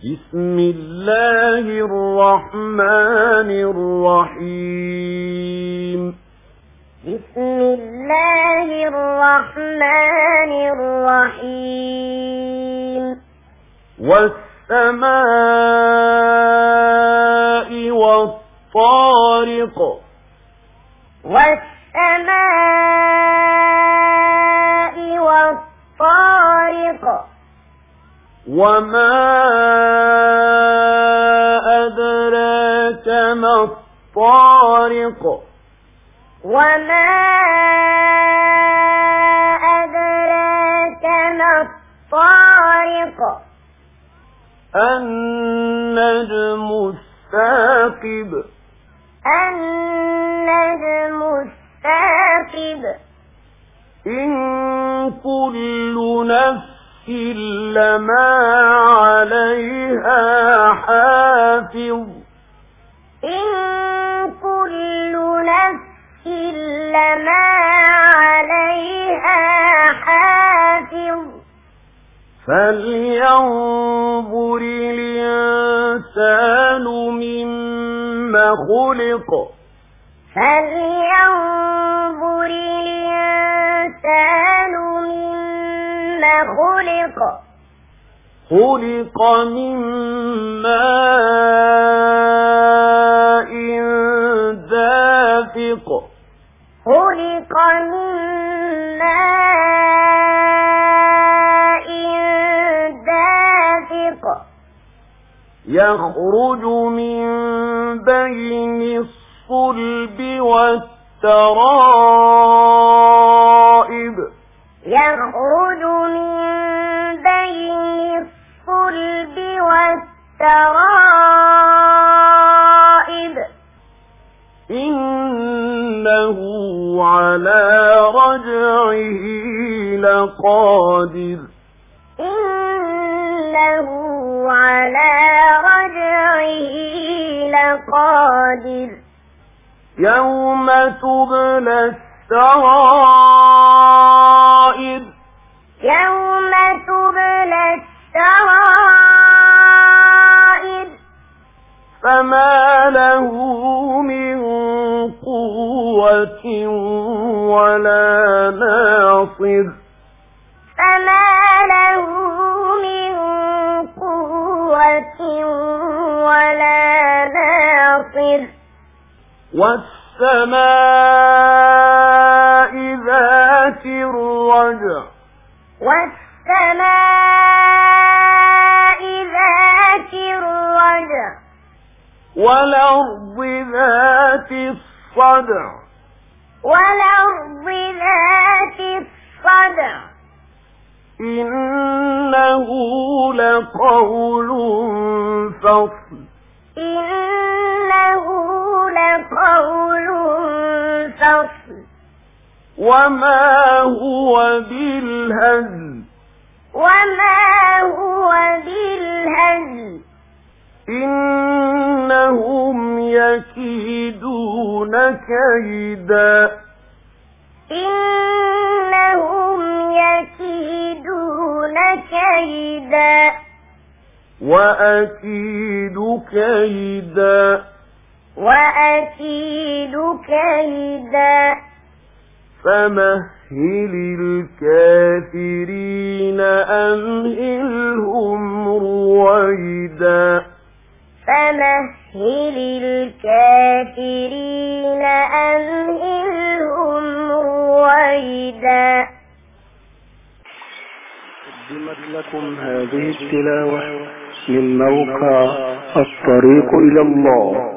بسم الله الرحمن الرحيم. بسم الله الرحمن الرحيم. والسماء والطارق. والسماء والطارق. وما أدراك ما الطارق. وما أدراك ما الطارق. النجم الثاقب. النجم الثاقب. إن كل نفس لما عليها حافظ. إن كل نفس لما عليها حافظ. فلينظر الإنسان مما خلق. فلينظر الإنسان مما خلق. خلق من ماء دافق. خلق من ماء دافق. يخرج من بين الصلب والترائب. يخرج من بين الصلب والترائب. إنه على رجعه لقادر. إنه على رجعه لقادر. يوم تبلى السرائر. يوم تبلى السرائر. فما له من قوة ولا ناصر. فما له من قوة ولا ناصر. والسماء ذات الرجع. والسماء ذات الرجع. والأرض ذات الصدع. والأرض ذات الصدع. إنه لقول فصل. إنه لقول فصل. وما هو بالهزل. وما هو بالهزل. إنهم يكيدون كيدا. إنهم يكيدون كيدا. وأكيد كيدا. وأكيد كيدا. فمهل الكافرين أمهلهم رويدا. فمهل الكافرين أمهلهم رويدا. قدمت لكم هذه التلاوة من موقع الطريق إلى الله.